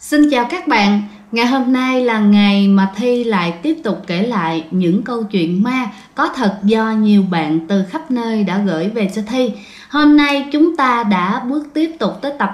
Xin chào các bạn, ngày hôm nay là ngày mà Thi lại tiếp tục kể lại những câu chuyện ma có thật do nhiều bạn từ khắp nơi đã gửi về cho Thi. Hôm nay chúng ta đã bước tiếp tục tới tập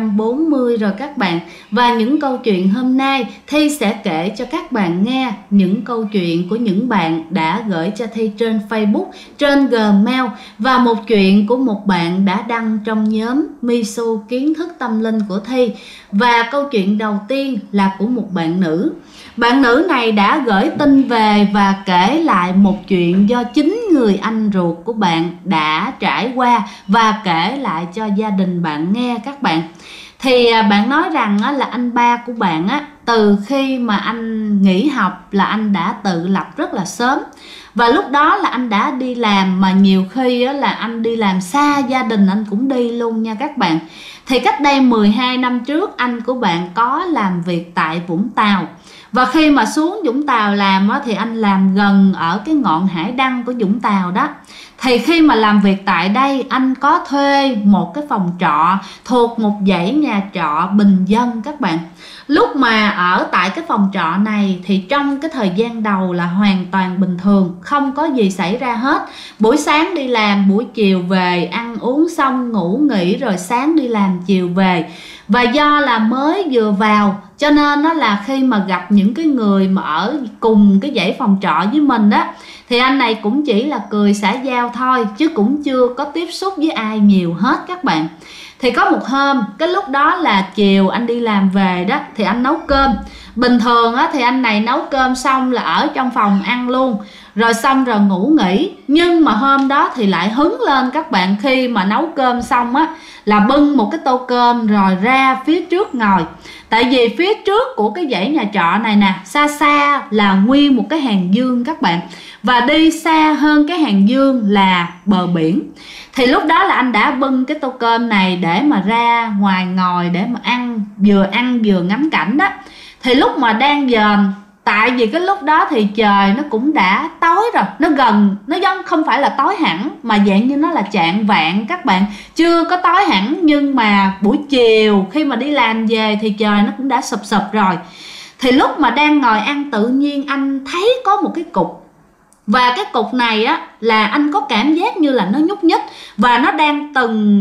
340 rồi các bạn. Và những câu chuyện hôm nay Thi sẽ kể cho các bạn nghe những câu chuyện của những bạn đã gửi cho Thi trên Facebook, trên Gmail. Và một chuyện của một bạn đã đăng trong nhóm Misu Kiến Thức Tâm Linh của Thi. Và câu chuyện đầu tiên là của một bạn nữ. Bạn nữ này đã gửi tin về và kể lại một chuyện do chính người anh ruột của bạn đã trải qua và kể lại cho gia đình bạn nghe các bạn. Thì bạn nói rằng là anh ba của bạn từ khi mà anh nghỉ học là anh đã tự lập rất là sớm. Và lúc đó là anh đã đi làm, mà nhiều khi là anh đi làm xa gia đình anh cũng đi luôn nha các bạn. Thì cách đây 12 năm trước anh của bạn có làm việc tại Vũng Tàu. Và khi mà xuống Vũng Tàu làm thì anh làm gần ở cái ngọn hải đăng của Vũng Tàu đó. Thì khi mà làm việc tại đây anh có thuê một cái phòng trọ thuộc một dãy nhà trọ bình dân các bạn. Lúc mà ở tại cái phòng trọ này thì trong cái thời gian đầu là hoàn toàn bình thường, không có gì xảy ra hết. Buổi sáng đi làm, buổi chiều về, ăn uống xong ngủ nghỉ rồi sáng đi làm chiều về. Và do là mới vừa vào cho nên nó là khi mà gặp những cái người mà ở cùng cái dãy phòng trọ với mình đó, thì anh này cũng chỉ là cười xã giao thôi, chứ cũng chưa có tiếp xúc với ai nhiều hết các bạn. Thì có một hôm, cái lúc đó là chiều anh đi làm về đó, thì anh nấu cơm. Bình thường thì anh này nấu cơm xong là ở trong phòng ăn luôn, rồi xong rồi ngủ nghỉ. Nhưng mà hôm đó thì lại hứng lên các bạn, khi mà nấu cơm xong là bưng một cái tô cơm rồi ra phía trước ngồi. Tại vì phía trước của cái dãy nhà trọ này nè, xa xa là nguyên một cái hàng dương các bạn. Và đi xa hơn cái hàng dương là bờ biển. Thì lúc đó là anh đã bưng cái tô cơm này để mà ra ngoài ngồi để mà ăn vừa ngắm cảnh đó. Thì lúc mà đang dòm, tại vì cái lúc đó thì trời nó cũng đã tối rồi, nó giống không phải là tối hẳn mà dạng như nó là chạng vạng các bạn, chưa có tối hẳn. Nhưng mà buổi chiều khi mà đi làm về thì trời nó cũng đã sụp sụp rồi. Thì lúc mà đang ngồi ăn tự nhiên anh thấy có một cái cục. Và cái cục này là anh có cảm giác như là nó nhúc nhích. Và nó đang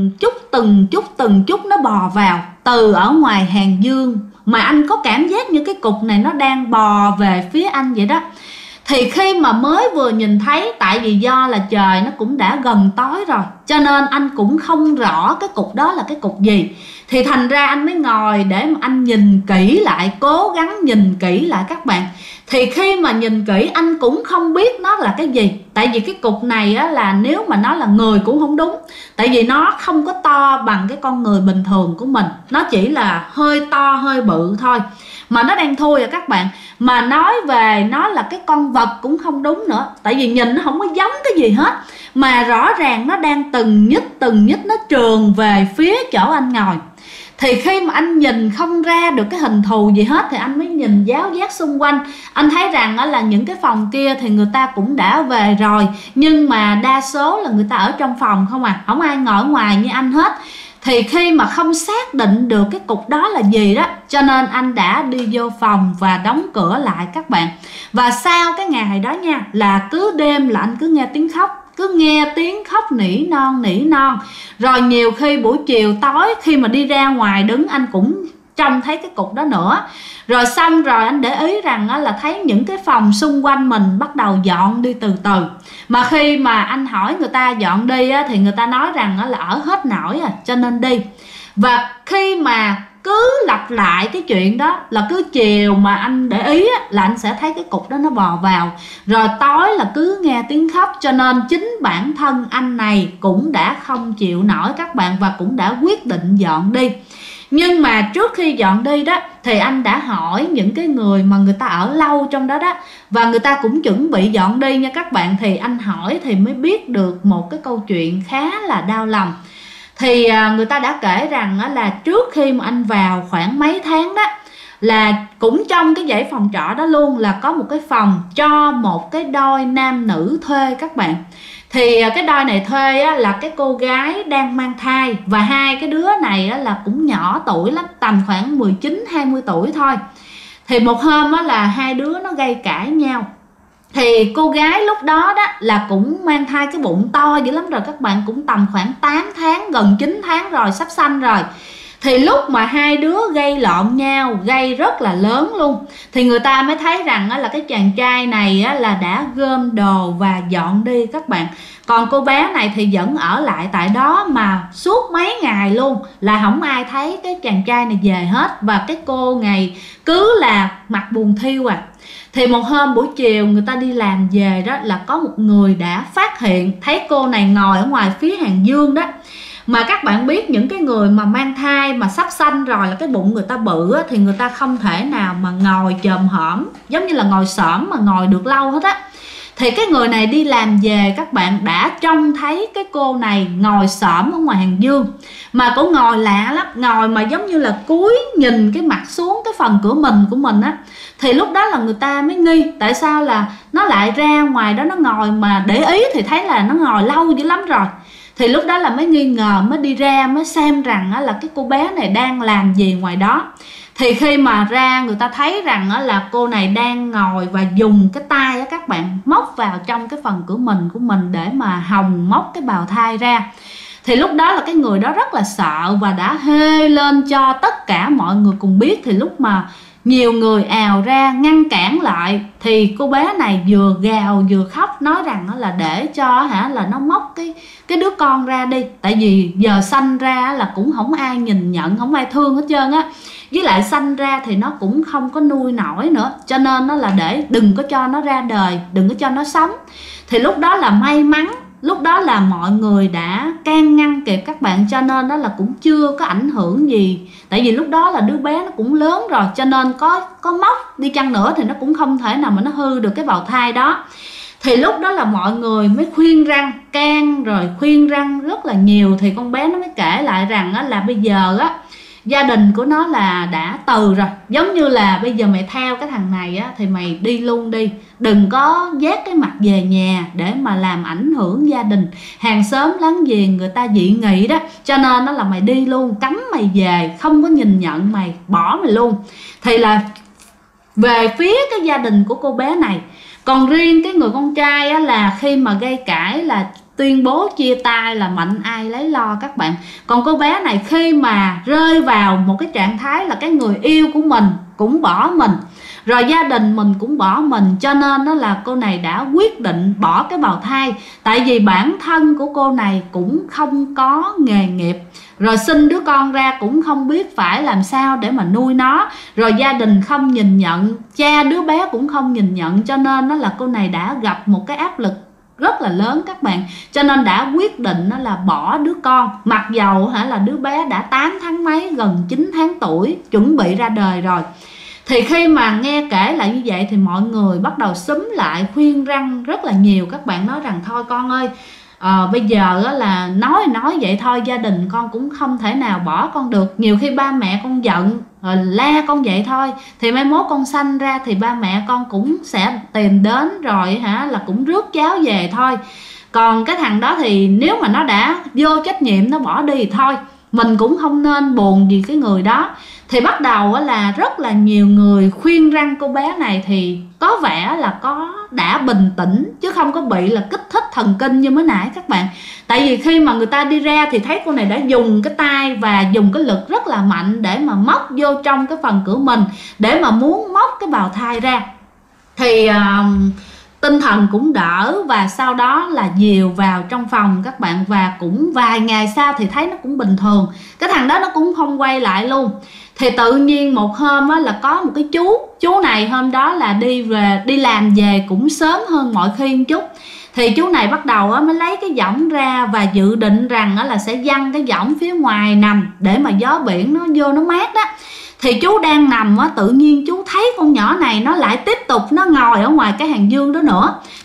từng chút nó bò vào từ ở ngoài hàng dương. Mà anh có cảm giác như cái cục này nó đang bò về phía anh vậy đó. Thì khi mà mới vừa nhìn thấy, tại vì do là trời nó cũng đã gần tối rồi, cho nên anh cũng không rõ cái cục đó là cái cục gì. Thì thành ra anh mới ngồi để mà anh nhìn kỹ lại, cố gắng nhìn kỹ lại các bạn. Thì khi mà nhìn kỹ anh cũng không biết nó là cái gì. Tại vì cái cục này là nếu mà nó là người cũng không đúng. Tại vì nó không có to bằng cái con người bình thường của mình. Nó chỉ là hơi to, hơi bự thôi. Mà nó đang thui à các bạn. Mà nói về nó là cái con vật cũng không đúng nữa. Tại vì nhìn nó không có giống cái gì hết. Mà rõ ràng nó đang từng nhích nó trườn về phía chỗ anh ngồi. Thì khi mà anh nhìn không ra được cái hình thù gì hết thì anh mới nhìn giáo giác xung quanh. Anh thấy rằng là những cái phòng kia thì người ta cũng đã về rồi, nhưng mà đa số là người ta ở trong phòng không à, không ai ngồi ở ngoài như anh hết. Thì khi mà không xác định được cái cục đó là gì đó, cho nên anh đã đi vô phòng và đóng cửa lại các bạn. Và sau cái ngày đó nha, là cứ đêm là anh cứ nghe tiếng khóc. Cứ nghe tiếng khóc nỉ non. Rồi nhiều khi buổi chiều tối khi mà đi ra ngoài đứng anh cũng trông thấy cái cục đó nữa. Rồi xong rồi anh để ý rằng là thấy những cái phòng xung quanh mình bắt đầu dọn đi từ từ. Mà khi mà anh hỏi người ta dọn đi thì người ta nói rằng là ở hết nổi cho nên đi. Và khi mà cứ lặp lại cái chuyện đó, là cứ chiều mà anh để ý là anh sẽ thấy cái cục đó nó bò vào. Rồi tối là cứ nghe tiếng khóc, cho nên chính bản thân anh này cũng đã không chịu nổi các bạn, và cũng đã quyết định dọn đi. Nhưng mà trước khi dọn đi đó thì anh đã hỏi những cái người mà người ta ở lâu trong đó đó, và người ta cũng chuẩn bị dọn đi nha các bạn. Thì anh hỏi thì mới biết được một cái câu chuyện khá là đau lòng. Thì người ta đã kể rằng là trước khi mà anh vào khoảng mấy tháng đó, là cũng trong cái dãy phòng trọ đó luôn là có một cái phòng cho một cái đôi nam nữ thuê các bạn. Thì cái đôi này thuê á, là cái cô gái đang mang thai và hai cái đứa này á, là cũng nhỏ tuổi lắm, tầm khoảng 19-20 tuổi thôi. Thì một hôm á, là hai đứa nó gây cãi nhau. Thì cô gái lúc đó đó là cũng mang thai cái bụng to dữ lắm rồi các bạn, cũng tầm khoảng 8 tháng, gần 9 tháng rồi, sắp sanh rồi. Thì lúc mà hai đứa gây lộn nhau, gây rất là lớn luôn, thì người ta mới thấy rằng là cái chàng trai này là đã gom đồ và dọn đi các bạn. Còn cô bé này thì vẫn ở lại tại đó mà suốt mấy ngày luôn là không ai thấy cái chàng trai này về hết. Và cái cô này cứ là mặt buồn thiu à. Thì một hôm buổi chiều người ta đi làm về đó là có một người đã phát hiện thấy cô này ngồi ở ngoài phía hàng dương đó. Mà các bạn biết những cái người mà mang thai mà sắp sanh rồi là cái bụng người ta bự á, thì người ta không thể nào mà ngồi chồm hổm giống như là ngồi xổm mà ngồi được lâu hết á. Thì cái người này đi làm về các bạn đã trông thấy cái cô này ngồi xổm ở ngoài hàng dương. Mà cô ngồi lạ lắm, ngồi mà giống như là cúi nhìn cái mặt xuống cái phần cửa mình của mình á. Thì lúc đó là người ta mới nghi tại sao là nó lại ra ngoài đó nó ngồi, mà để ý thì thấy là nó ngồi lâu dữ lắm rồi. Thì lúc đó là mới nghi ngờ, mới đi ra mới xem rằng là cái cô bé này đang làm gì ngoài đó. Thì khi mà ra người ta thấy rằng là cô này đang ngồi và dùng cái tay các bạn móc vào trong cái phần cửa mình của mình để mà hòng móc cái bào thai ra. Thì lúc đó là cái người đó rất là sợ và đã hê lên cho tất cả mọi người cùng biết. Thì lúc mà nhiều người ào ra ngăn cản lại thì cô bé này vừa gào vừa khóc, nói rằng là để cho là nó móc cái đứa con ra đi, tại vì giờ sanh ra là cũng không ai nhìn nhận, không ai thương hết trơn á. Với lại sanh ra thì nó cũng không có nuôi nổi nữa, cho nên nó là để đừng có cho nó ra đời, đừng có cho nó sống. Thì lúc đó là may mắn, lúc đó là mọi người đã can ngăn kịp các bạn, cho nên đó là cũng chưa có ảnh hưởng gì. Tại vì lúc đó là đứa bé nó cũng lớn rồi, cho nên có móc đi chăng nữa thì nó cũng không thể nào mà nó hư được cái bào thai đó. Thì lúc đó là mọi người mới khuyên răn, can rồi khuyên răn rất là nhiều. Thì con bé nó mới kể lại rằng là bây giờ gia đình của nó là đã từ rồi, giống như là bây giờ mày theo cái thằng này thì mày đi luôn đi, đừng có vác cái mặt về nhà để mà làm ảnh hưởng gia đình, hàng xóm láng giềng người ta dị nghị đó. Cho nên là mày đi luôn, cấm mày về, không có nhìn nhận mày, bỏ mày luôn. Thì là về phía cái gia đình của cô bé này. Còn riêng cái người con trai là khi mà gây cãi là tuyên bố chia tay, là mạnh ai lấy lo các bạn. Còn cô bé này khi mà rơi vào một cái trạng thái là cái người yêu của mình cũng bỏ mình, rồi gia đình mình cũng bỏ mình, cho nên đó là cô này đã quyết định bỏ cái bào thai. Tại vì bản thân của cô này cũng không có nghề nghiệp, rồi sinh đứa con ra cũng không biết phải làm sao để mà nuôi nó, rồi gia đình không nhìn nhận, cha đứa bé cũng không nhìn nhận, cho nên đó là cô này đã gặp một cái áp lực rất là lớn các bạn. Cho nên đã quyết định là bỏ đứa con, mặc dầu là đứa bé đã 8 tháng mấy, gần 9 tháng tuổi, chuẩn bị ra đời rồi. Thì khi mà nghe kể lại như vậy thì mọi người bắt đầu xúm lại khuyên răn rất là nhiều. Các bạn nói rằng thôi con ơi, bây giờ là nói vậy thôi, gia đình con cũng không thể nào bỏ con được. Nhiều khi ba mẹ con giận rồi la con vậy thôi, thì mai mốt con sanh ra thì ba mẹ con cũng sẽ tìm đến rồi là cũng rước cháu về thôi. Còn cái thằng đó thì nếu mà nó đã vô trách nhiệm nó bỏ đi thì thôi, mình cũng không nên buồn vì cái người đó. Thì bắt đầu là rất là nhiều người khuyên răn cô bé này, thì có vẻ là đã bình tĩnh chứ không có bị là kích thích thần kinh như mới nãy các bạn. Tại vì khi mà người ta đi ra thì thấy cô này đã dùng cái tay và dùng cái lực rất là mạnh để mà móc vô trong cái phần cửa mình, để mà muốn móc cái bào thai ra. Thì tinh thần cũng đỡ, và sau đó là dìu vào trong phòng các bạn. Và cũng vài ngày sau thì thấy nó cũng bình thường, cái thằng đó nó cũng không quay lại luôn. Thì tự nhiên một hôm là có một cái chú này hôm đó là đi làm về cũng sớm hơn mọi khi một chút. Thì chú này bắt đầu mới lấy cái võng ra và dự định rằng là sẽ giăng cái võng phía ngoài nằm để mà gió biển nó vô nó mát đó. Thì chú đang nằm tự nhiên chú thấy con nhỏ này nó lại tiếp tục nó ngồi ở ngoài cái hàng dương đó nữa.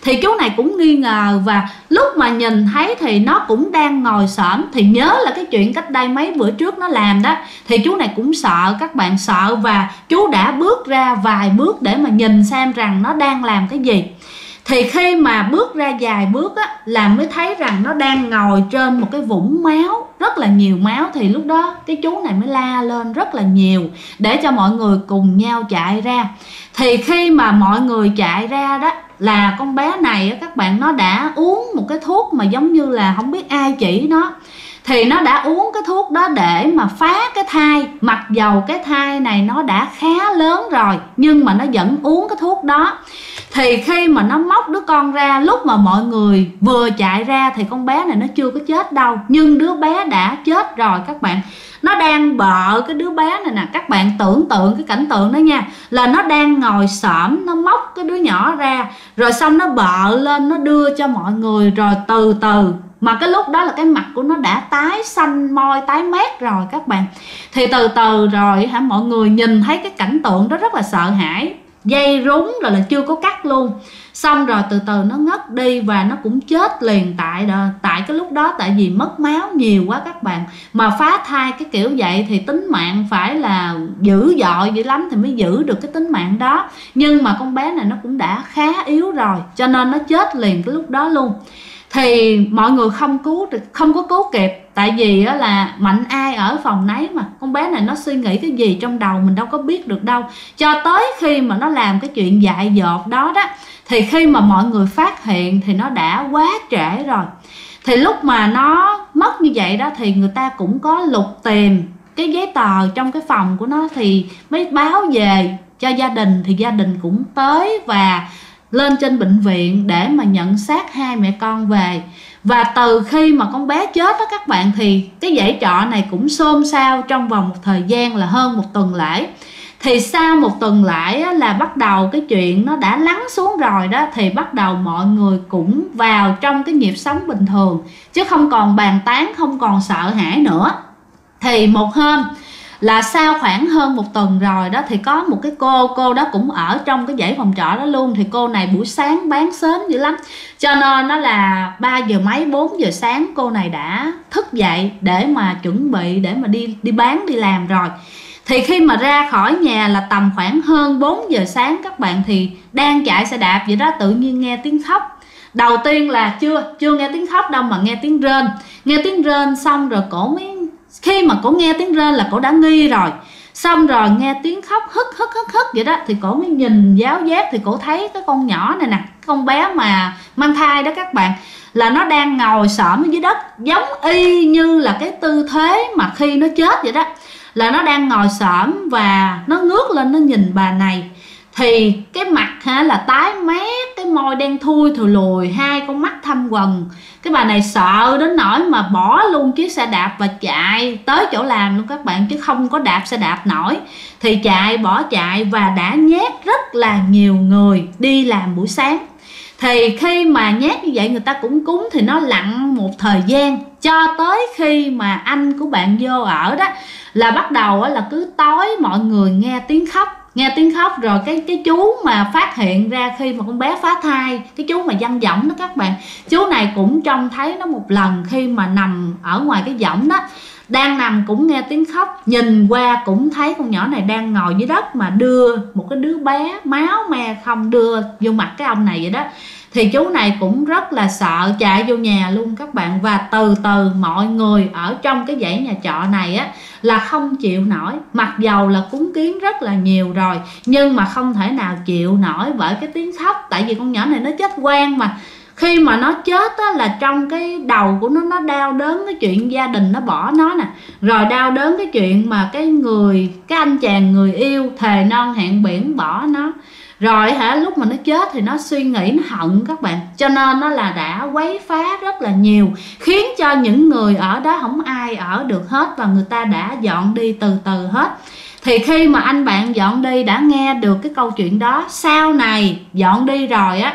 Thì chú này cũng nghi ngờ, và lúc mà nhìn thấy thì nó cũng đang ngồi xổm. Thì nhớ là cái chuyện cách đây mấy bữa trước nó làm đó, thì chú này cũng sợ các bạn, sợ, và chú đã bước ra vài bước để mà nhìn xem rằng nó đang làm cái gì. Thì khi mà bước ra vài bước á, là mới thấy rằng nó đang ngồi trên một cái vũng máu, rất là nhiều máu. Thì lúc đó cái chú này mới la lên rất là nhiều để cho mọi người cùng nhau chạy ra. Thì khi mà mọi người chạy ra đó, là con bé này á, các bạn, nó đã uống một cái thuốc mà giống như là không biết ai chỉ nó. Thì nó đã uống cái thuốc đó để mà phá cái thai. Mặc dầu cái thai này nó đã khá lớn rồi, nhưng mà nó vẫn uống cái thuốc đó. Thì khi mà nó móc đứa con ra, lúc mà mọi người vừa chạy ra thì con bé này nó chưa có chết đâu, nhưng đứa bé đã chết rồi các bạn. Nó đang bợ cái đứa bé này nè, các bạn tưởng tượng cái cảnh tượng đó nha, là nó đang ngồi xổm, nó móc cái đứa nhỏ ra, rồi xong nó bợ lên, nó đưa cho mọi người, rồi từ từ, mà cái lúc đó là cái mặt của nó đã tái xanh, môi tái mét rồi các bạn. Thì từ từ rồi mọi người nhìn thấy cái cảnh tượng đó rất là sợ hãi. Dây rúng rồi là chưa có cắt luôn, xong rồi từ từ nó ngất đi, và nó cũng chết liền tại cái lúc đó. Tại vì mất máu nhiều quá các bạn, mà phá thai cái kiểu vậy thì tính mạng phải là dữ dội dữ lắm thì mới giữ được cái tính mạng đó. Nhưng mà con bé này nó cũng đã khá yếu rồi, cho nên nó chết liền cái lúc đó luôn. Thì mọi người không có cứu kịp, tại vì là mạnh ai ở phòng nấy mà. Con bé này nó suy nghĩ cái gì trong đầu mình đâu có biết được đâu. Cho tới khi mà nó làm cái chuyện dại dột đó đó, thì khi mà mọi người phát hiện thì nó đã quá trễ rồi. Thì lúc mà nó mất như vậy đó, thì người ta cũng có lục tìm cái giấy tờ trong cái phòng của nó, thì mới báo về cho gia đình. Thì gia đình cũng tới và lên trên bệnh viện để mà nhận xác hai mẹ con về. Và từ khi mà con bé chết đó các bạn, thì cái dãy trọ này cũng xôn xao trong vòng một thời gian là hơn 1 tuần lễ. Thì sau 1 tuần lễ là bắt đầu cái chuyện nó đã lắng xuống rồi đó, thì bắt đầu mọi người cũng vào trong cái nhịp sống bình thường, chứ không còn bàn tán, không còn sợ hãi nữa. Thì một hôm là sau khoảng hơn 1 tuần rồi đó, thì có một cái cô đó cũng ở trong cái dãy phòng trọ đó luôn. Thì cô này buổi sáng bán sớm dữ lắm, cho nên nó là 3 giờ mấy 4 giờ sáng cô này đã thức dậy để mà chuẩn bị để mà đi bán đi làm rồi. Thì khi mà ra khỏi nhà là tầm khoảng hơn 4 giờ sáng các bạn, thì đang chạy xe đạp vậy đó, tự nhiên nghe tiếng khóc. Đầu tiên là chưa nghe tiếng khóc đâu, mà nghe tiếng rên. Nghe tiếng rên xong rồi cổ mới, khi mà cổ nghe tiếng rên là cổ đã nghi rồi. Xong rồi nghe tiếng khóc hức vậy đó, thì cổ mới nhìn giáo giác, thì cổ thấy cái con nhỏ này nè, con bé mà mang thai đó các bạn, là nó đang ngồi xổm ở dưới đất, giống y như là cái tư thế mà khi nó chết vậy đó. Là nó đang ngồi xổm và nó ngước lên nó nhìn bà này. Thì cái mặt là tái mét, cái môi đen thui thùi lùi, hai con mắt thâm quầng. Cái bà này sợ đến nỗi mà bỏ luôn chiếc xe đạp và chạy tới chỗ làm luôn các bạn, chứ không có đạp xe đạp nổi. Thì bỏ chạy và đã nhét rất là nhiều người đi làm buổi sáng. Thì khi mà nhét như vậy người ta cũng cúng, thì nó lặn một thời gian, cho tới khi mà anh của bạn vô ở đó, là bắt đầu là cứ tối mọi người nghe tiếng khóc. Rồi cái chú mà phát hiện ra khi mà con bé phá thai, cái chú mà văng võng đó các bạn, chú này cũng trông thấy nó một lần khi mà nằm ở ngoài cái võng đó, đang nằm cũng nghe tiếng khóc, nhìn qua cũng thấy con nhỏ này đang ngồi dưới đất mà đưa một cái đứa bé máu me không đưa vô mặt cái ông này vậy đó. Thì chú này cũng rất là sợ, chạy vô nhà luôn các bạn. Và từ từ mọi người ở trong cái dãy nhà trọ này á là không chịu nổi, mặc dầu là cúng kiến rất là nhiều rồi, nhưng mà không thể nào chịu nổi bởi cái tiếng khóc. Tại vì con nhỏ này nó chết oan mà. Khi mà nó chết á, là trong cái đầu của nó đau đớn cái chuyện gia đình nó bỏ nó nè, rồi đau đớn cái chuyện mà cái anh chàng người yêu thề non hẹn biển bỏ nó. Rồi lúc mà nó chết thì nó suy nghĩ, nó hận các bạn, cho nên nó là đã quấy phá rất là nhiều, khiến cho những người ở đó không ai ở được hết, và người ta đã dọn đi từ từ hết. Thì khi mà anh bạn dọn đi đã nghe được cái câu chuyện đó, sau này dọn đi rồi á,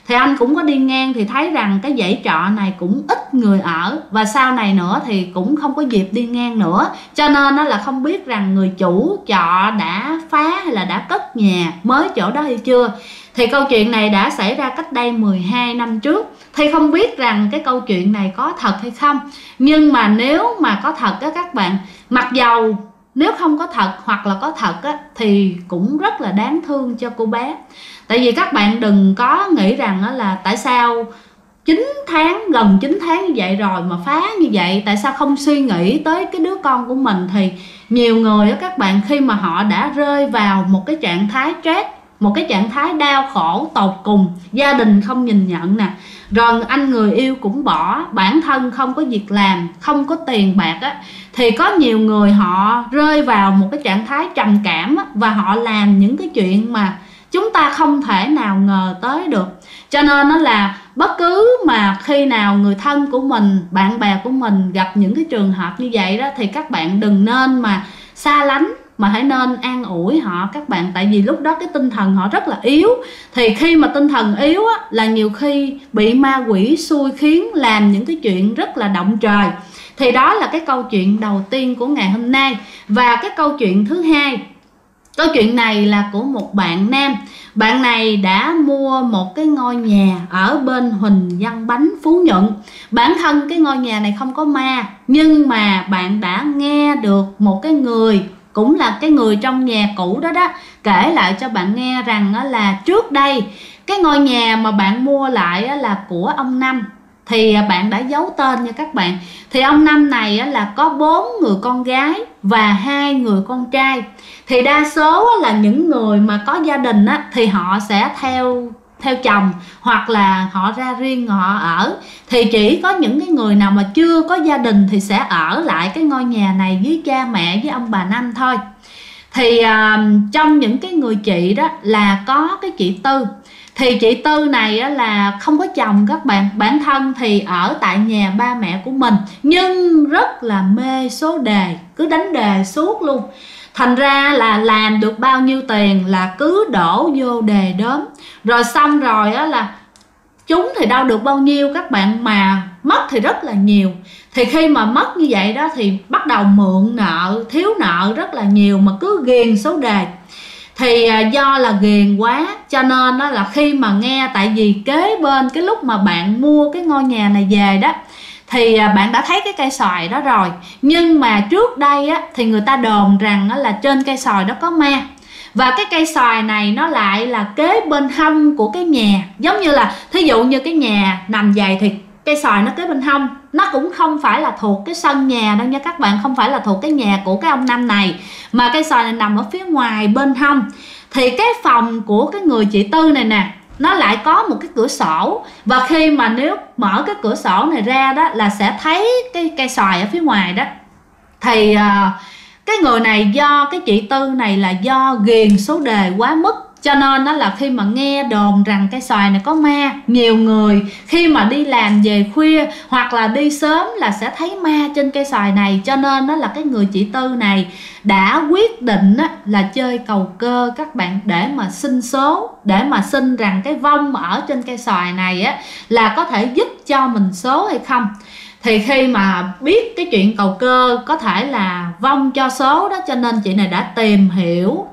Thì anh cũng có đi ngang thì thấy rằng cái dãy trọ này cũng ít người ở, và sau này nữa thì cũng không có dịp đi ngang nữa, cho nên nó là không biết rằng người chủ trọ đã phá hay là đã cất nhà mới chỗ đó hay chưa. Thì câu chuyện này đã xảy ra cách đây 12 năm trước. Thì không biết rằng cái câu chuyện này có thật hay không, nhưng mà nếu mà có thật á các bạn, mặc dầu nếu không có thật hoặc là có thật á, thì cũng rất là đáng thương cho cô bé. Tại vì các bạn đừng có nghĩ rằng á là tại sao 9 tháng, gần 9 tháng như vậy rồi mà phá như vậy, tại sao không suy nghĩ tới cái đứa con của mình. Thì nhiều người á các bạn, khi mà họ đã rơi vào một cái trạng thái stress, một cái trạng thái đau khổ tột cùng, gia đình không nhìn nhận nè, rồi anh người yêu cũng bỏ, bản thân không có việc làm, không có tiền bạc á, thì có nhiều người họ rơi vào một cái trạng thái trầm cảm á, và họ làm những cái chuyện mà chúng ta không thể nào ngờ tới được. Cho nên nó là bất cứ mà khi nào người thân của mình, bạn bè của mình gặp những cái trường hợp như vậy đó, thì các bạn đừng nên mà xa lánh, mà hãy nên an ủi họ các bạn. Tại vì lúc đó cái tinh thần họ rất là yếu, thì khi mà tinh thần yếu á, là nhiều khi bị ma quỷ xui khiến làm những cái chuyện rất là động trời. Thì đó là cái câu chuyện đầu tiên của ngày hôm nay. Và cái câu chuyện thứ hai, câu chuyện này là của một bạn nam. Bạn này đã mua một cái ngôi nhà ở bên Huỳnh Văn Bánh, Phú Nhuận. Bản thân cái ngôi nhà này không có ma, nhưng mà bạn đã nghe được một cái người, cũng là cái người trong nhà cũ đó đó, kể lại cho bạn nghe rằng là trước đây cái ngôi nhà mà bạn mua lại là của ông Năm. Thì bạn đã giấu tên nha các bạn. Thì ông Năm này là có 4 người con gái và 2 người con trai. Thì đa số là những người mà có gia đình thì họ sẽ theo chồng, hoặc là họ ra riêng họ ở. Thì chỉ có những cái người nào mà chưa có gia đình thì sẽ ở lại cái ngôi nhà này với cha mẹ, với ông bà Năm thôi. Thì trong những cái người chị đó là có cái chị Tư. Thì chị Tư này là không có chồng các bạn, bản thân thì ở tại nhà ba mẹ của mình, nhưng rất là mê số đề, cứ đánh đề suốt luôn. Thành ra là làm được bao nhiêu tiền là cứ đổ vô đề đốm. Rồi xong rồi là chúng thì đâu được bao nhiêu các bạn, mà mất thì rất là nhiều. Thì khi mà mất như vậy đó thì bắt đầu mượn nợ, thiếu nợ rất là nhiều, mà cứ ghiền số đề. Thì do là ghiền quá cho nên đó là khi mà nghe, tại vì kế bên cái lúc mà bạn mua cái ngôi nhà này về đó, thì bạn đã thấy cái cây xoài đó rồi. Nhưng mà trước đây thì người ta đồn rằng là trên cây xoài đó có ma. Và cái cây xoài này nó lại là kế bên hông của cái nhà. Giống như là thí dụ như cái nhà nằm vậy thì cây xoài nó kế bên hông. Nó cũng không phải là thuộc cái sân nhà đâu nha các bạn, không phải là thuộc cái nhà của cái ông Năm này, mà cây xoài này nằm ở phía ngoài bên hông. Thì cái phòng của cái người chị Tư này nè, nó lại có một cái cửa sổ. Và khi mà nếu mở cái cửa sổ này ra đó là sẽ thấy cái cây xoài ở phía ngoài đó. Thì cái người này, do cái chị Tư này là do ghiền số đề quá mức, cho nên đó là khi mà nghe đồn rằng cây xoài này có ma, nhiều người khi mà đi làm về khuya hoặc là đi sớm là sẽ thấy ma trên cây xoài này. Cho nên đó là cái người chị Tư này đã quyết định là chơi cầu cơ các bạn, để mà xin số, để mà xin rằng cái vong ở trên cây xoài này là có thể giúp cho mình số hay không. Thì khi mà biết cái chuyện cầu cơ có thể là vong cho số đó, cho nên chị này đã tìm hiểu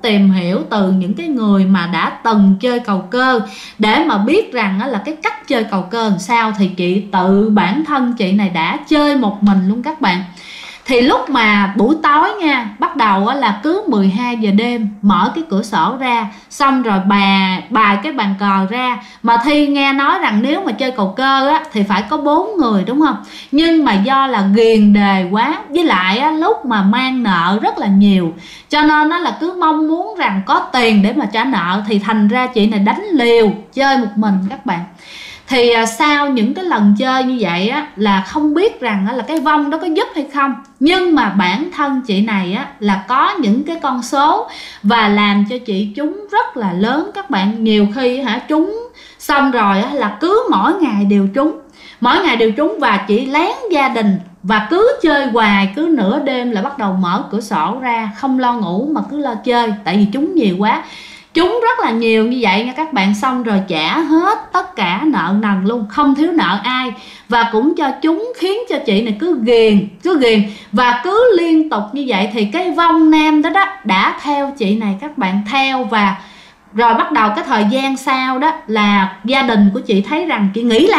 từ những cái người mà đã từng chơi cầu cơ, để mà biết rằng là cái cách chơi cầu cơ làm sao. Thì chị tự bản thân chị này đã chơi một mình luôn các bạn. Thì lúc mà buổi tối nha, bắt đầu là cứ 12 giờ đêm mở cái cửa sổ ra, xong rồi bài cái bàn cờ ra. Mà Thi nghe nói rằng nếu mà chơi cầu cơ thì phải có 4 người đúng không? Nhưng mà do là ghiền đề quá, với lại lúc mà mang nợ rất là nhiều, cho nên nó là cứ mong muốn rằng có tiền để mà trả nợ. Thì thành ra chị này đánh liều chơi một mình các bạn. Thì sau những cái lần chơi như vậy là không biết rằng là cái vong đó có giúp hay không. Nhưng mà bản thân chị này là có những cái con số và làm cho chị trúng rất là lớn các bạn. Nhiều khi trúng xong rồi là cứ mỗi ngày đều trúng, và chị lén gia đình và cứ chơi hoài, cứ nửa đêm là bắt đầu mở cửa sổ ra, không lo ngủ mà cứ lo chơi, tại vì trúng nhiều quá. Trúng rất là nhiều như vậy nha các bạn, xong rồi trả hết tất cả nợ nần luôn, không thiếu nợ ai. Và cũng cho trúng khiến cho chị này cứ ghiền và cứ liên tục như vậy. Thì cái vong nam đó đã theo chị này các bạn, theo. Và rồi bắt đầu cái thời gian sau đó là gia đình của chị thấy rằng chị nghỉ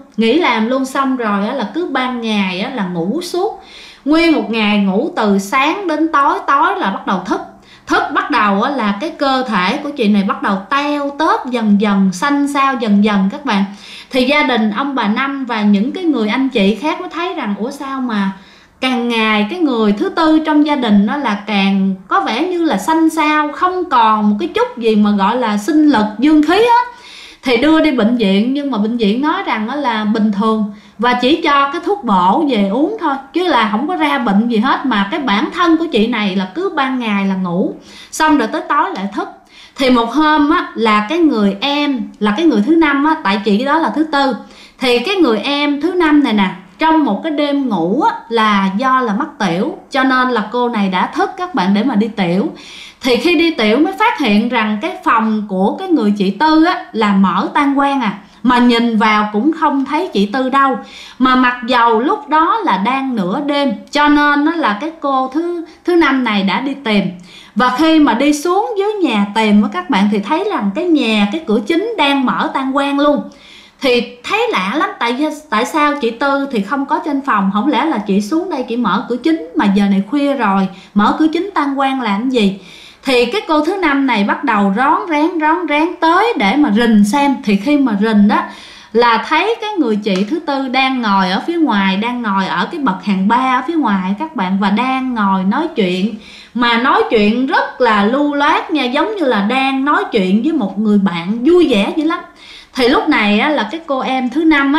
làm luôn, xong rồi là cứ ban ngày là ngủ suốt nguyên một ngày, ngủ từ sáng đến tối, tối là bắt đầu thức bắt đầu là cái cơ thể của chị này bắt đầu teo tóp dần dần, xanh xao dần dần các bạn. Thì gia đình ông bà Năm và những cái người anh chị khác mới thấy rằng ủa sao mà càng ngày cái người thứ tư trong gia đình nó là càng có vẻ như là xanh xao, không còn một cái chút gì mà gọi là sinh lực dương khí á. Thì đưa đi bệnh viện, nhưng mà bệnh viện nói rằng là bình thường và chỉ cho cái thuốc bổ về uống thôi, chứ là không có ra bệnh gì hết. Mà cái bản thân của chị này là cứ ban ngày là ngủ, xong rồi tới tối lại thức. Thì một hôm là cái người em là cái người thứ năm tại chị đó là thứ tư, thì cái người em thứ năm này nè, trong một cái đêm ngủ là do là mắc tiểu, cho nên là cô này đã thức các bạn để mà đi tiểu. Thì khi đi tiểu mới phát hiện rằng cái phòng của cái người chị Tư là mở tang quang mà nhìn vào cũng không thấy chị Tư đâu. Mà mặc dầu lúc đó là đang nửa đêm, cho nên nó là cái cô thứ năm này đã đi tìm. Và khi mà đi xuống dưới nhà tìm các bạn thì thấy rằng cái nhà, cái cửa chính đang mở tang quang luôn. Thì thấy lạ lắm, tại sao chị Tư thì không có trên phòng, không lẽ là chị xuống đây chị mở cửa chính, mà giờ này khuya rồi mở cửa chính tang quang làm gì. Thì cái cô thứ năm này bắt đầu rón rén tới để mà rình xem. Thì khi mà rình đó là thấy cái người chị thứ tư đang ngồi ở phía ngoài, đang ngồi ở cái bậc hàng 3 ở phía ngoài các bạn, và đang ngồi nói chuyện. Mà nói chuyện rất là lưu loát nha, giống như là đang nói chuyện với một người bạn vui vẻ dữ lắm. Thì lúc này là cái cô em thứ năm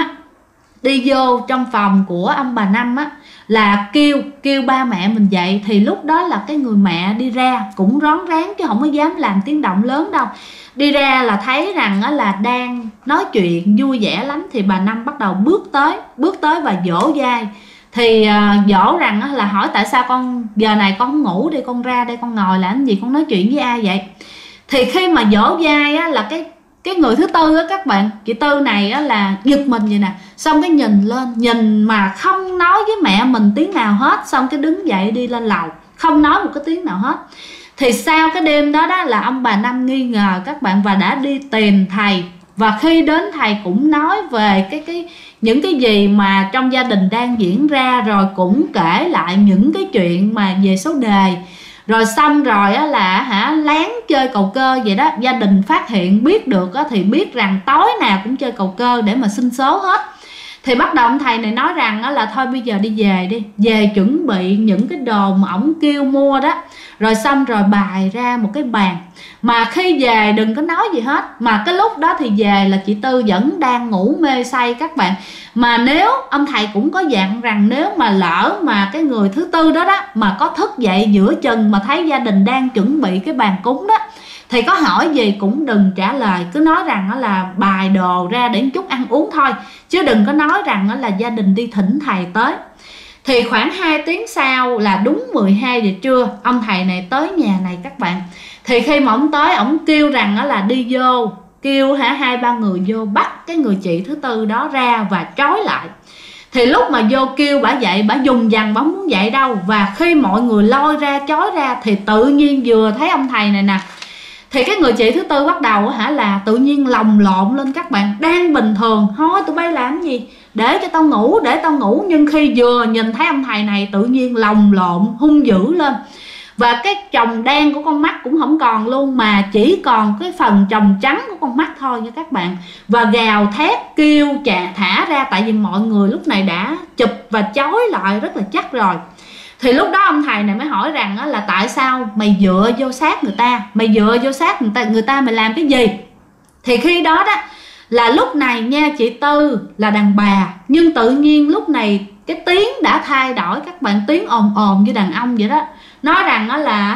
đi vô trong phòng của ông bà Năm là kêu ba mẹ mình dậy. Thì lúc đó là cái người mẹ đi ra cũng rón rén chứ không có dám làm tiếng động lớn đâu. Đi ra là thấy rằng là đang nói chuyện vui vẻ lắm. Thì bà Năm bắt đầu bước tới và dỗ vai. Thì dỗ rằng là hỏi tại sao con giờ này con không ngủ đi, con ra đây con ngồi làm gì, con nói chuyện với ai vậy. Thì khi mà dỗ vai là cái người thứ tư các bạn, chị Tư này là giật mình vậy nè, xong cái nhìn lên, nhìn mà không nói với mẹ mình tiếng nào hết, xong cái đứng dậy đi lên lầu, không nói một cái tiếng nào hết. Thì sau cái đêm đó là ông bà Năm nghi ngờ các bạn và đã đi tìm thầy. Và khi đến thầy cũng nói về những cái gì mà trong gia đình đang diễn ra, rồi cũng kể lại những cái chuyện mà về số đề. Rồi xong rồi là lén chơi cầu cơ vậy đó. Gia đình phát hiện biết được thì biết rằng tối nào cũng chơi cầu cơ để mà xin số hết. Thì bắt đầu ông thầy này nói rằng là thôi bây giờ đi về đi, về chuẩn bị những cái đồ mà ổng kêu mua đó. Rồi xong rồi bày ra một cái bàn, mà khi về đừng có nói gì hết. Mà cái lúc đó thì về là chị Tư vẫn đang ngủ mê say các bạn. Mà nếu ông thầy cũng có dặn rằng nếu mà lỡ mà cái người thứ tư đó mà có thức dậy giữa chừng mà thấy gia đình đang chuẩn bị cái bàn cúng đó, thì có hỏi gì cũng đừng trả lời, cứ nói rằng là bài đồ ra để chút ăn uống thôi, chứ đừng có nói rằng là gia đình đi thỉnh thầy tới. Thì khoảng 2 tiếng sau là đúng 12 giờ trưa, ông thầy này tới nhà này các bạn. Thì khi mà ông tới, ông kêu rằng là đi vô, kêu 2-3 người vô bắt cái người chị thứ tư đó ra và trói lại. Thì lúc mà vô kêu bả dậy, bả dùng dằn, bả không muốn dậy đâu. Và khi mọi người lôi ra trói ra thì tự nhiên vừa thấy ông thầy này nè, thì cái người chị thứ tư bắt đầu là tự nhiên lồng lộn lên các bạn. Đang bình thường, thôi tụi bay làm gì, để cho tao ngủ, để tao ngủ. Nhưng khi vừa nhìn thấy ông thầy này tự nhiên lồng lộn hung dữ lên. Và cái chồng đen của con mắt cũng không còn luôn, mà chỉ còn cái phần chồng trắng của con mắt thôi nha các bạn. Và gào thét kêu thả ra, tại vì mọi người lúc này đã chụp và chói lại rất là chắc rồi. Thì lúc đó ông thầy này mới hỏi rằng là tại sao mày dựa vô xác người ta, mày dựa vô xác người ta mày làm cái gì. Thì khi đó là lúc này nha, chị Tư là đàn bà, nhưng tự nhiên lúc này cái tiếng đã thay đổi các bạn, tiếng ồn ồn như đàn ông vậy đó. Nói rằng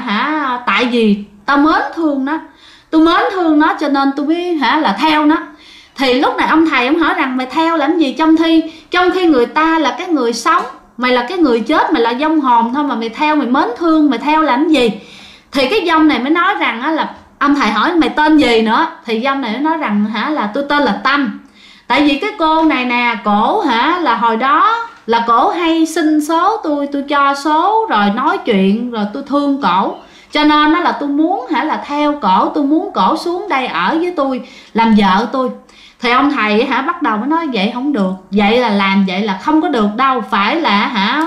là tại vì tao mến thương nó, tôi mến thương nó cho nên tôi mới là theo nó. Thì lúc này ông thầy ông hỏi rằng mày theo làm gì, trong khi người ta là cái người sống, mày là cái người chết, mày là vong hồn thôi mà mày theo, mày mến thương, mày theo làm gì. Thì cái vong này mới nói rằng là ông thầy hỏi mày tên gì nữa, thì dông này nó nói rằng là tôi tên là Tâm. Tại vì cái cô này nè, cổ là hồi đó là cổ hay xin số tôi cho số rồi nói chuyện, rồi tôi thương cổ, cho nên nó là tôi muốn là theo cổ, tôi muốn cổ xuống đây ở với tôi làm vợ tôi. Thì ông thầy bắt đầu mới nói vậy không được, vậy là làm vậy là không có được đâu, phải là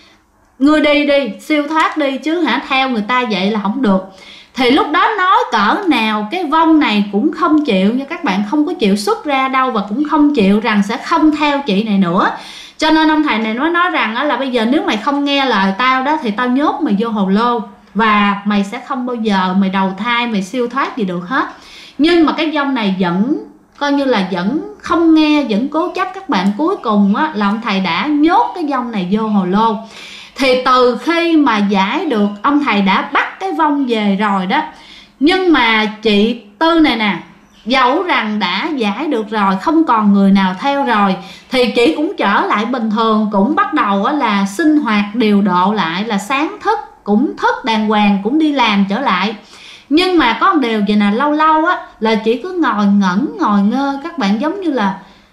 ngươi đi siêu thoát đi chứ theo người ta vậy là không được. Thì lúc đó nói cỡ nào cái vong này cũng không chịu nha các bạn, không có chịu xuất ra đâu, và cũng không chịu rằng sẽ không theo chị này nữa. Cho nên ông thầy này nói rằng là bây giờ nếu mày không nghe lời tao đó thì tao nhốt mày vô hồ lô, và mày sẽ không bao giờ mày đầu thai, mày siêu thoát gì được hết. Nhưng mà cái vong này vẫn coi như là vẫn không nghe, vẫn cố chấp các bạn. Cuối cùng là ông thầy đã nhốt cái vong này vô hồ lô. Thì từ khi mà giải được, ông thầy đã bắt cái vong về rồi đó. Nhưng mà chị Tư này nè, dẫu rằng đã giải được rồi, không còn người nào theo rồi, thì chị cũng trở lại bình thường, cũng bắt đầu là sinh hoạt điều độ lại, là sáng thức cũng thức đàng hoàng, cũng đi làm trở lại. Nhưng mà có một điều vậy nè, lâu lâu là chị cứ ngồi ngẩn ngồi ngơ các bạn, giống như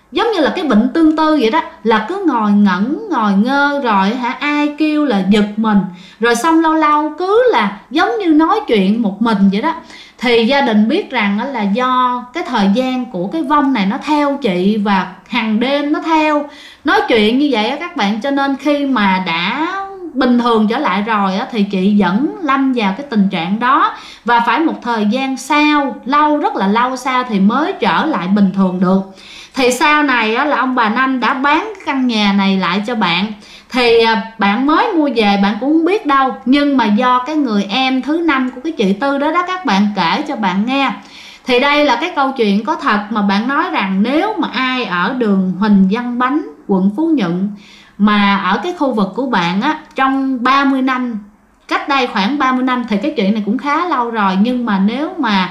là cái bệnh tương tư vậy đó, là cứ ngồi ngẩn ngồi ngơ, rồi ai kêu là giật mình, rồi xong lâu lâu cứ là giống như nói chuyện một mình vậy đó. Thì gia đình biết rằng là do cái thời gian của cái vong này nó theo chị, và hàng đêm nó theo nói chuyện như vậy các bạn, cho nên khi mà đã bình thường trở lại rồi thì chị vẫn lâm vào cái tình trạng đó, và phải một thời gian sau, rất là lâu sau thì mới trở lại bình thường được. Thì sau này là ông bà Năm đã bán căn nhà này lại cho bạn. Thì bạn mới mua về bạn cũng không biết đâu, nhưng mà do cái người em thứ 5 của cái chị Tư đó các bạn kể cho bạn nghe. Thì đây là cái câu chuyện có thật, mà bạn nói rằng nếu mà ai ở đường Huỳnh Văn Bánh, quận Phú Nhuận, mà ở cái khu vực của bạn trong 30 năm, cách đây khoảng 30 năm, thì cái chuyện này cũng khá lâu rồi, nhưng mà nếu mà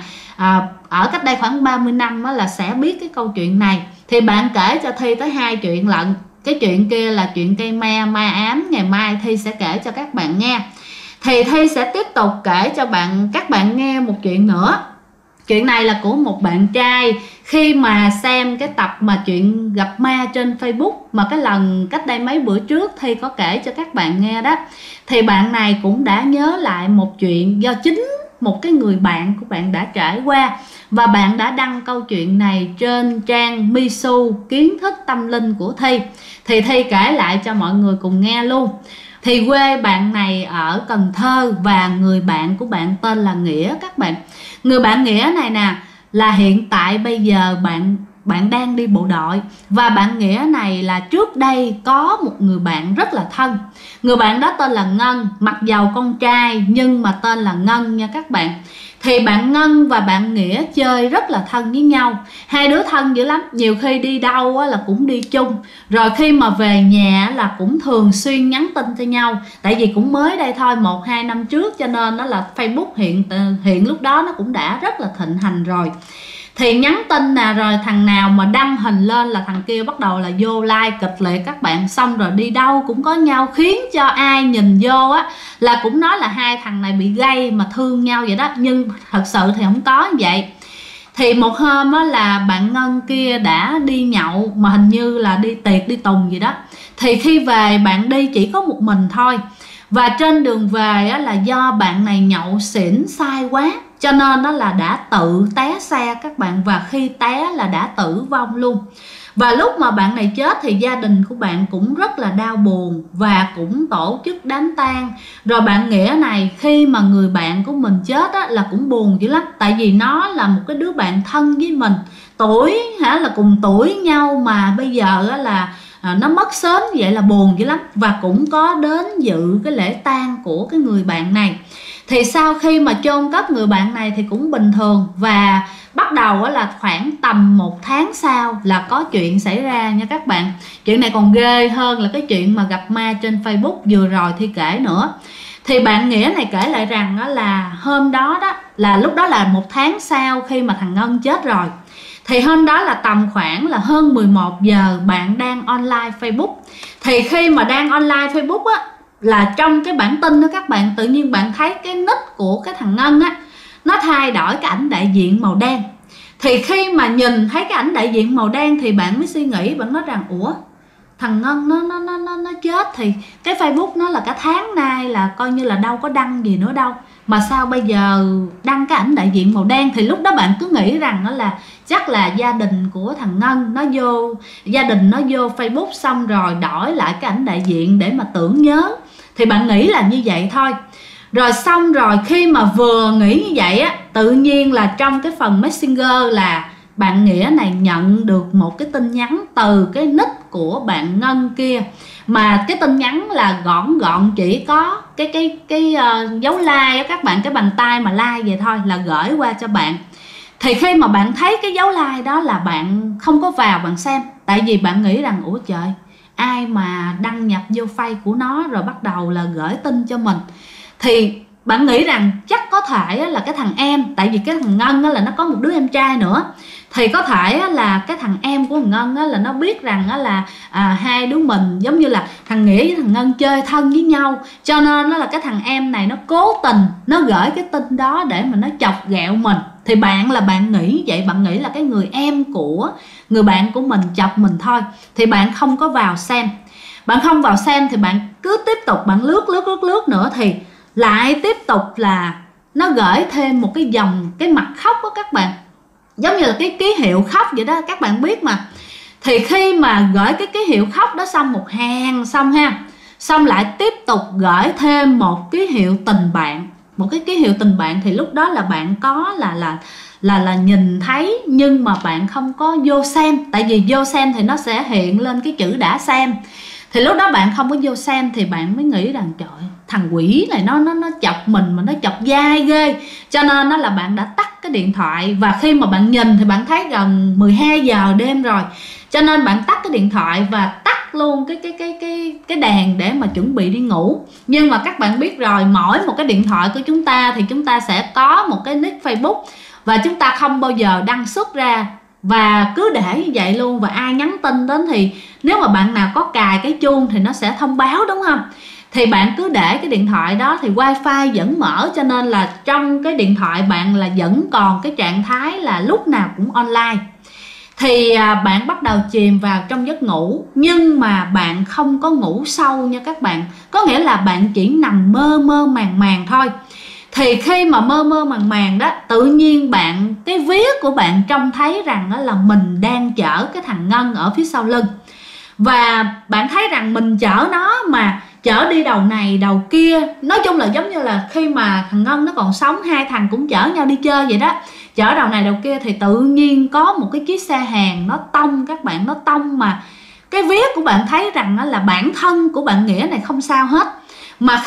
ở cách đây khoảng 30 năm là sẽ biết cái câu chuyện này. Thì bạn kể cho Thi tới 2 chuyện lận. Cái chuyện kia là chuyện cây ma ám, ngày mai Thi sẽ kể cho các bạn nghe. Thì Thi sẽ tiếp tục kể cho các bạn nghe một chuyện nữa. Chuyện này là của một bạn trai, khi mà xem cái tập mà chuyện gặp ma trên Facebook, mà cái lần cách đây mấy bữa trước Thi có kể cho các bạn nghe đó, thì bạn này cũng đã nhớ lại một chuyện do chính một cái người bạn của bạn đã trải qua, và bạn đã đăng câu chuyện này trên trang Misu kiến thức tâm linh của Thi. Thì Thi kể lại cho mọi người cùng nghe luôn. Thì quê bạn này ở Cần Thơ, và người bạn của bạn tên là Nghĩa các bạn. Người bạn Nghĩa này nè, là hiện tại bây giờ bạn đang đi bộ đội. Và bạn Nghĩa này là trước đây có một người bạn rất là thân. Người bạn đó tên là Ngân, mặc dầu con trai nhưng mà tên là Ngân nha các bạn. Thì bạn Ngân và bạn Nghĩa chơi rất là thân với nhau. Hai đứa thân dữ lắm, nhiều khi đi đâu là cũng đi chung. Rồi khi mà về nhà là cũng thường xuyên nhắn tin cho nhau. Tại vì cũng mới đây thôi, 1-2 năm trước, cho nên nó là Facebook hiện lúc đó nó cũng đã rất là thịnh hành rồi. Thì nhắn tin nè, rồi thằng nào mà đăng hình lên là thằng kia bắt đầu là vô like kịch liệt các bạn. Xong rồi đi đâu cũng có nhau, khiến cho ai nhìn vô là cũng nói là hai thằng này bị gay mà thương nhau vậy đó. Nhưng thật sự thì không có như vậy. Thì một hôm là bạn Ngân kia đã đi nhậu, mà hình như là đi tiệc đi tùng gì đó. Thì khi về bạn đi chỉ có một mình thôi. Và trên đường về là do bạn này nhậu xỉn sai quá, cho nên nó là đã tự té xe các bạn. Và khi té là đã tử vong luôn. Và lúc mà bạn này chết thì gia đình của bạn cũng rất là đau buồn, và cũng tổ chức đám tang. Rồi bạn Nghĩa này khi mà người bạn của mình chết là cũng buồn dữ lắm. Tại vì nó là một cái đứa bạn thân với mình, tuổi là cùng tuổi nhau, mà bây giờ là nó mất sớm như vậy là buồn dữ lắm. Và cũng có đến dự cái lễ tang của cái người bạn này. Thì sau khi mà chôn cất người bạn này thì cũng bình thường. Và bắt đầu là khoảng tầm 1 tháng sau là có chuyện xảy ra nha các bạn. Chuyện này còn ghê hơn là cái chuyện mà gặp ma trên Facebook vừa rồi Thi kể nữa. Thì bạn Nghĩa này kể lại rằng là hôm đó là lúc đó là 1 tháng sau khi mà thằng Ngân chết rồi. Thì hôm đó là tầm khoảng là hơn 11 giờ bạn đang online Facebook. Thì khi mà đang online Facebook là trong cái bản tin đó các bạn, tự nhiên bạn thấy cái nick của cái thằng Ngân nó thay đổi cái ảnh đại diện màu đen. Thì khi mà nhìn thấy cái ảnh đại diện màu đen thì bạn mới suy nghĩ, bạn nói rằng ủa, thằng Ngân nó chết thì cái Facebook nó là cả tháng nay là coi như là đâu có đăng gì nữa đâu, mà sao bây giờ đăng cái ảnh đại diện màu đen. Thì lúc đó bạn cứ nghĩ rằng đó là chắc là gia đình của thằng Ngân nó vô Facebook xong rồi đổi lại cái ảnh đại diện để mà tưởng nhớ. Thì bạn nghĩ là như vậy thôi. Rồi xong rồi khi mà vừa nghĩ như vậy á, tự nhiên là trong cái phần Messenger là bạn Nghĩa này nhận được một cái tin nhắn từ cái nick của bạn Ngân kia, mà cái tin nhắn là gọn gọn chỉ có cái dấu like á các bạn, cái bàn tay mà like vậy thôi là gửi qua cho bạn. Thì khi mà bạn thấy cái dấu like đó là bạn không có vào bạn xem, tại vì bạn nghĩ rằng ủa trời, ai mà đăng nhập vô face của nó rồi bắt đầu là gửi tin cho mình. Thì bạn nghĩ rằng chắc có thể là cái thằng em, tại vì cái thằng Ngân là nó có một đứa em trai nữa, thì có thể là cái thằng em của thằng Ngân là nó biết rằng là hai đứa mình giống như là thằng Nghĩa với thằng Ngân chơi thân với nhau, cho nên là cái thằng em này nó cố tình nó gửi cái tin đó để mà nó chọc ghẹo mình. Thì bạn nghĩ vậy, bạn nghĩ là cái người em của người bạn của mình chọc mình thôi, thì bạn không có vào xem. Bạn không vào xem thì bạn cứ tiếp tục bạn lướt nữa, thì lại tiếp tục là nó gửi thêm một cái dòng cái mặt khóc đó các bạn, giống như là cái ký hiệu khóc vậy đó, các bạn biết mà. Thì khi mà gửi cái ký hiệu khóc đó xong một hàng xong ha, xong lại tiếp tục gửi thêm một ký hiệu tình bạn, một cái ký hiệu tình bạn. Thì lúc đó là bạn có là nhìn thấy, nhưng mà bạn không có vô xem, tại vì vô xem thì nó sẽ hiện lên cái chữ đã xem. Thì lúc đó bạn không có vô xem thì bạn mới nghĩ rằng trời, thằng quỷ này nó chọc mình mà nó chọc dai ghê, cho nên nó là bạn đã tắt cái điện thoại. Và khi mà bạn nhìn thì bạn thấy gần 12 giờ đêm rồi, cho nên bạn tắt cái điện thoại và tắt luôn cái đèn để mà chuẩn bị đi ngủ. Nhưng mà các bạn biết rồi, mỗi một cái điện thoại của chúng ta thì chúng ta sẽ có một cái nick Facebook, và chúng ta không bao giờ đăng xuất ra, và cứ để như vậy luôn. Và ai nhắn tin đến thì nếu mà bạn nào có cài cái chuông thì nó sẽ thông báo, đúng không? Thì bạn cứ để cái điện thoại đó thì wifi vẫn mở, cho nên là trong cái điện thoại bạn là vẫn còn cái trạng thái là lúc nào cũng online. Thì bạn bắt đầu chìm vào trong giấc ngủ, nhưng mà bạn không có ngủ sâu nha các bạn, có nghĩa là bạn chỉ nằm mơ mơ màng màng thôi. Thì khi mà mơ mơ màng màng đó, tự nhiên cái vía của bạn trông thấy rằng đó là mình đang chở cái thằng Ngân ở phía sau lưng. Và bạn thấy rằng mình chở nó mà chở đi đầu này đầu kia, nói chung là giống như là khi mà thằng Ngân nó còn sống, hai thằng cũng chở nhau đi chơi vậy đó, chở đầu này đầu kia. Thì tự nhiên có một cái chiếc xe hàng nó tông các bạn, nó tông mà cái vía của bạn thấy rằng đó là bản thân của bạn Nghĩa này không sao hết. Mà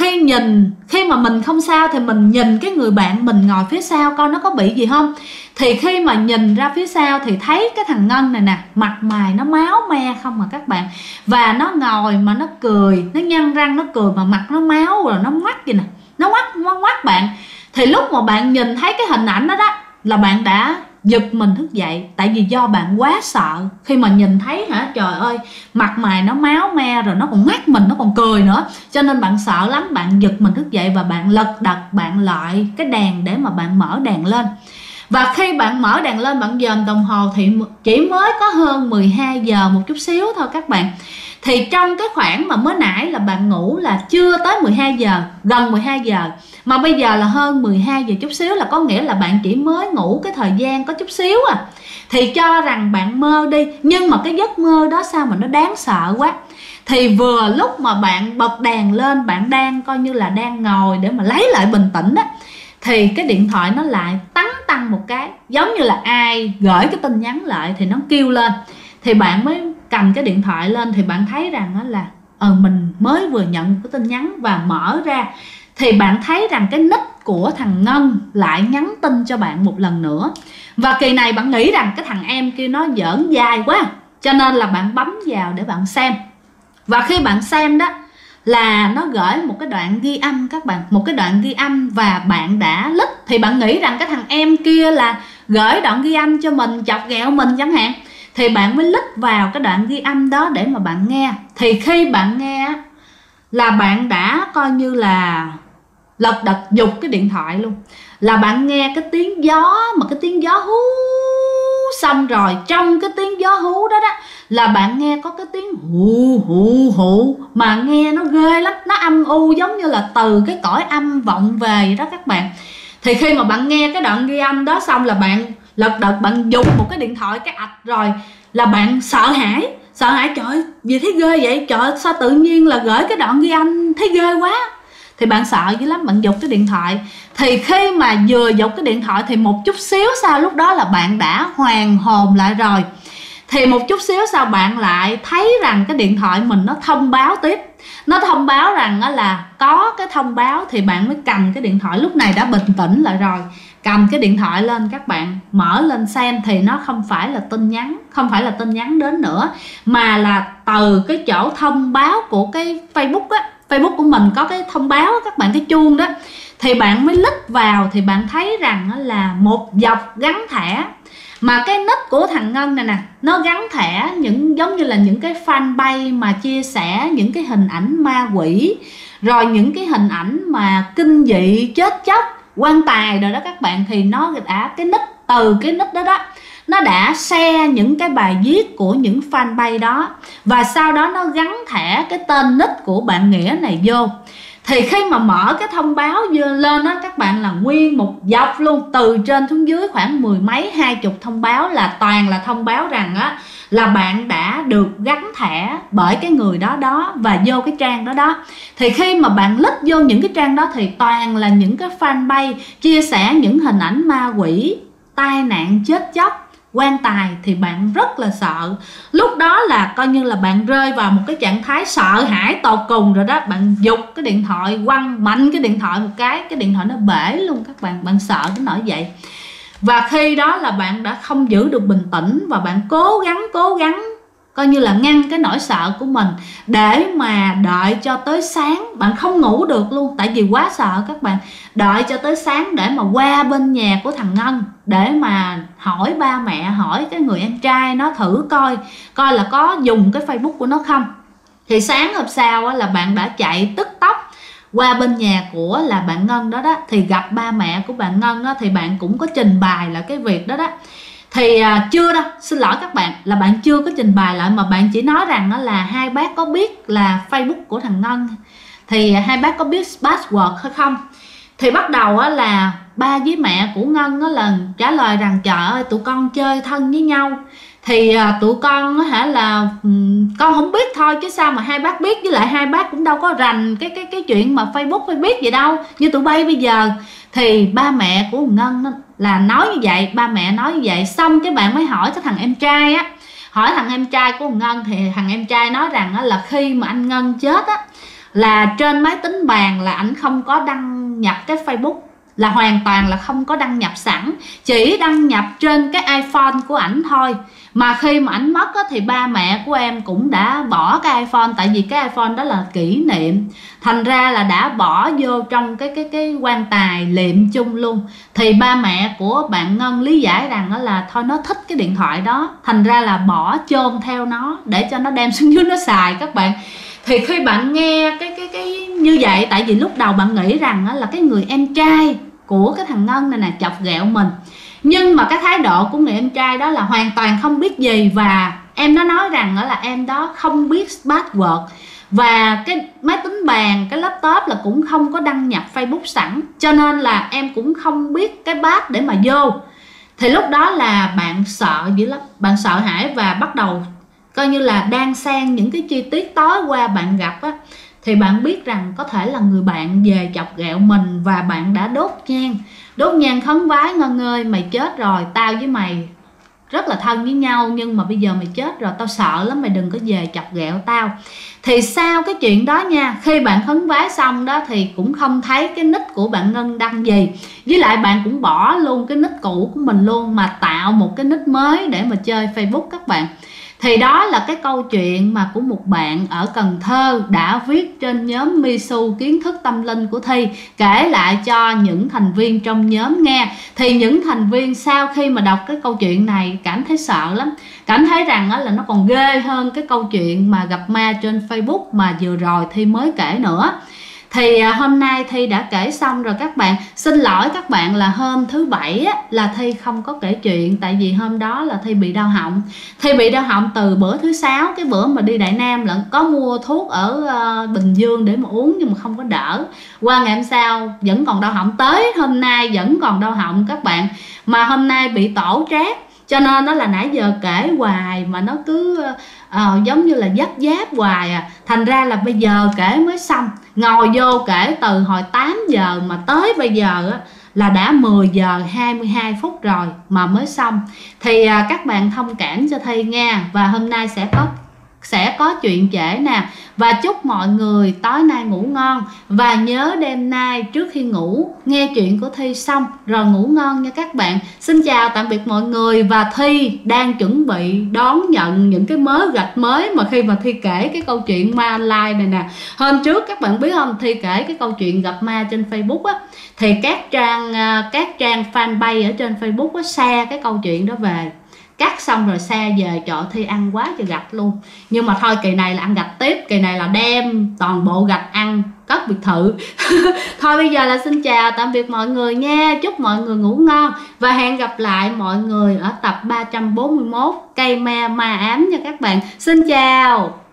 khi mà mình không sao thì mình nhìn cái người bạn mình ngồi phía sau coi nó có bị gì không. Thì khi mà nhìn ra phía sau thì thấy cái thằng Ngân này nè, mặt mày nó máu me không mà các bạn. Và nó ngồi mà nó cười, nó nhăn răng nó cười mà mặt nó máu rồi, nó ngoắt vậy nè, nó ngoắt bạn. Thì lúc mà bạn nhìn thấy cái hình ảnh đó đó là bạn đã giật mình thức dậy, tại vì do bạn quá sợ khi mà nhìn thấy trời ơi, mặt mày nó máu me rồi nó còn mắt mình nó còn cười nữa, cho nên bạn sợ lắm, bạn giật mình thức dậy và bạn lật đật bạn loại cái đèn để mà bạn mở đèn lên. Và khi bạn mở đèn lên, bạn dòm đồng hồ thì chỉ mới có hơn 12 giờ một chút xíu thôi các bạn. Thì trong cái khoảng mà mới nãy là bạn ngủ là chưa tới 12 giờ, gần 12 giờ, mà bây giờ là hơn 12 giờ chút xíu, là có nghĩa là bạn chỉ mới ngủ cái thời gian có chút xíu à. Thì cho rằng bạn mơ đi, nhưng mà cái giấc mơ đó sao mà nó đáng sợ quá. Thì vừa lúc mà bạn bật đèn lên, bạn đang coi như là đang ngồi để mà lấy lại bình tĩnh á, thì cái điện thoại nó lại tăng một cái, giống như là ai gửi cái tin nhắn lại thì nó kêu lên. Thì bạn mới cầm cái điện thoại lên thì bạn thấy rằng đó là mình mới vừa nhận cái tin nhắn, và mở ra thì bạn thấy rằng cái nick của thằng Ngân lại nhắn tin cho bạn một lần nữa. Và kỳ này bạn nghĩ rằng cái thằng em kia nó giỡn dai quá, cho nên là bạn bấm vào để bạn xem. Và khi bạn xem đó là nó gửi một cái đoạn ghi âm các bạn, một cái đoạn ghi âm, và bạn đã lít. Thì bạn nghĩ rằng cái thằng em kia là gửi đoạn ghi âm cho mình, chọc ghẹo mình chẳng hạn. Thì bạn mới lít vào cái đoạn ghi âm đó để mà bạn nghe. Thì khi bạn nghe là bạn đã coi như là lật đật giục cái điện thoại luôn. là bạn nghe cái tiếng gió, mà cái tiếng gió hú, xong rồi trong cái tiếng gió hú đó đó là bạn nghe có cái tiếng hù hù hù, mà nghe nó ghê lắm, nó âm u giống như là từ cái cõi âm vọng về đó các bạn. Thì khi mà bạn nghe cái đoạn ghi âm đó xong là bạn lật đật bạn dùng một cái điện thoại cái ạch, rồi là bạn sợ hãi, trời ơi gì thấy ghê vậy, trời ơi, sao tự nhiên là gửi cái đoạn ghi âm thấy ghê quá. Thì bạn sợ dữ lắm, bạn giục cái điện thoại. Thì khi mà vừa giục cái điện thoại thì một chút xíu sau lúc đó là bạn đã hoàn hồn lại rồi. Thì một chút xíu sau bạn lại thấy rằng cái điện thoại mình nó thông báo tiếp. Nó thông báo rằng là có cái thông báo, thì bạn mới cầm cái điện thoại, lúc này đã bình tĩnh lại rồi. Cầm cái điện thoại lên các bạn, mở lên xem thì nó không phải là tin nhắn, không phải là tin nhắn đến nữa, mà là từ cái chỗ thông báo của cái Facebook á. Facebook của mình có cái thông báo các bạn, cái chuông đó. Thì bạn mới click vào thì bạn thấy rằng là một dọc gắn thẻ. Mà cái nick của thằng Ngân này nè, nó gắn thẻ những giống như là những cái fanpage mà chia sẻ những cái hình ảnh ma quỷ, rồi những cái hình ảnh mà kinh dị, chết chóc, quan tài rồi đó các bạn. Thì nó đã cái nick, từ cái nick đó đó, nó đã share những cái bài viết của những fanpage đó, và sau đó nó gắn thẻ cái tên nick của bạn Nghĩa này vô. Thì khi mà mở cái thông báo lên đó các bạn, là nguyên một dọc luôn, từ trên xuống dưới khoảng 10 mấy 20 thông báo, là toàn là thông báo rằng á là bạn đã được gắn thẻ bởi cái người đó đó và vô cái trang đó đó. Thì khi mà bạn click vô những cái trang đó thì toàn là những cái fanpage chia sẻ những hình ảnh ma quỷ, tai nạn, chết chóc, quan tài. Thì bạn rất là sợ. Lúc đó là coi như là bạn rơi vào một cái trạng thái sợ hãi tột cùng rồi đó. Bạn giục cái điện thoại, quăng mạnh cái điện thoại một cái điện thoại nó bể luôn các bạn. Bạn sợ đến nỗi vậy. Và khi đó là bạn đã không giữ được bình tĩnh, và bạn cố gắng coi như là ngăn cái nỗi sợ của mình, để mà đợi cho tới sáng. Bạn không ngủ được luôn, tại vì quá sợ các bạn. Đợi cho tới sáng để mà qua bên nhà của thằng Ngân, để mà hỏi ba mẹ, hỏi cái người em trai nó thử coi là có dùng cái Facebook của nó không. Thì sáng hôm sau là bạn đã chạy tức tốc qua bên nhà của là bạn Ngân đó đó. Thì gặp ba mẹ của bạn Ngân đó, thì bạn cũng có trình bày là cái việc đó đó. Thì chưa đâu, xin lỗi các bạn, là bạn chưa có trình bày lại, mà bạn chỉ nói rằng là hai bác có biết là Facebook của thằng Ngân, thì hai bác có biết password hay không. Thì bắt đầu là ba với mẹ của Ngân là trả lời rằng trời ơi tụi con chơi thân với nhau, thì tụi con là con không biết thôi, chứ sao mà hai bác biết, với lại hai bác cũng đâu có rành cái chuyện mà Facebook phải biết gì đâu như tụi bay bây giờ. Thì ba mẹ của Ngân là nói như vậy, ba mẹ nói như vậy. Xong cái bạn mới hỏi cái thằng em trai á, hỏi thằng em trai của Ngân. Thì thằng em trai nói rằng là khi mà anh Ngân chết á, là trên máy tính bàn là ảnh không có đăng nhập cái Facebook, là hoàn toàn là không có đăng nhập sẵn, chỉ đăng nhập trên cái iPhone của ảnh thôi. Mà khi mà ảnh mất á, thì ba mẹ của em cũng đã bỏ cái iPhone, tại vì cái iPhone đó là kỷ niệm, thành ra là đã bỏ vô trong cái quan tài liệm chung luôn. Thì ba mẹ của bạn Ngân lý giải rằng là thôi nó thích cái điện thoại đó, thành ra là bỏ chôn theo nó để cho nó đem xuống dưới nó xài các bạn. Thì khi bạn nghe cái như vậy, tại vì lúc đầu bạn nghĩ rằng là cái người em trai của cái thằng Ngân này nè chọc ghẹo mình, nhưng mà cái thái độ của người em trai đó là hoàn toàn không biết gì. Và em đó nói rằng là em đó không biết password, và cái máy tính bàn, cái laptop là cũng không có đăng nhập Facebook sẵn, cho nên là em cũng không biết cái pass để mà vô. Thì lúc đó là bạn sợ dữ lắm, bạn sợ hãi, và bắt đầu coi như là đang xen những cái chi tiết tối qua bạn gặp á. Thì bạn biết rằng có thể là người bạn về chọc ghẹo mình, và bạn đã đốt nhang khấn vái: Ngân ơi mày chết rồi, tao với mày rất là thân với nhau, nhưng mà bây giờ mày chết rồi, tao sợ lắm, mày đừng có về chọc ghẹo tao. Thì sau cái chuyện đó nha, khi bạn khấn vái xong đó thì cũng không thấy cái nick của bạn Ngân đăng gì, với lại bạn cũng bỏ luôn cái nick cũ của mình luôn, mà tạo một cái nick mới để mà chơi Facebook các bạn. Thì đó là cái câu chuyện mà của một bạn ở Cần Thơ đã viết trên nhóm Misu Kiến Thức Tâm Linh của Thi, kể lại cho những thành viên trong nhóm nghe. Thì những thành viên sau khi mà đọc cái câu chuyện này cảm thấy sợ lắm, cảm thấy rằng là nó còn ghê hơn cái câu chuyện mà gặp ma trên Facebook mà vừa rồi Thi mới kể nữa. Thì hôm nay Thi đã kể xong rồi các bạn. Xin lỗi các bạn là hôm thứ Bảy á, là Thi không có kể chuyện. Tại vì hôm đó là Thi bị đau họng. Thi bị đau họng từ bữa thứ Sáu, cái bữa mà đi Đại Nam lận. Có mua thuốc ở Bình Dương để mà uống nhưng mà không có đỡ. Qua ngày hôm sau vẫn còn đau họng, tới hôm nay vẫn còn đau họng các bạn. Mà hôm nay bị tổ trát, cho nên nó là nãy giờ kể hoài mà nó cứ giống như là dấp giáp hoài à. Thành ra là bây giờ kể mới xong. Ngồi vô kể từ hồi 8 giờ mà tới bây giờ á, là đã 10 giờ 22 phút rồi mà mới xong. Thì các bạn thông cảm cho Thi nha. Và hôm nay sẽ có chuyện trễ nè. Và chúc mọi người tối nay ngủ ngon. Và nhớ đêm nay trước khi ngủ nghe chuyện của Thi xong rồi ngủ ngon nha các bạn. Xin chào tạm biệt mọi người. Và Thi đang chuẩn bị đón nhận những cái mớ gạch mới mà khi mà Thi kể cái câu chuyện ma online này nè. Hôm trước các bạn biết không, Thi kể cái câu chuyện gặp ma trên Facebook á, thì các trang fanpage ở trên Facebook á share cái câu chuyện đó về. Cắt xong rồi xe về, trời, Thi ăn quá trời gạch luôn. Nhưng mà thôi, kỳ này là ăn gạch tiếp. Kỳ này là đem toàn bộ gạch ăn cất biệt thự. Thôi bây giờ là xin chào tạm biệt mọi người nha. Chúc mọi người ngủ ngon. Và hẹn gặp lại mọi người ở tập 341 Cây ma ám nha các bạn. Xin chào.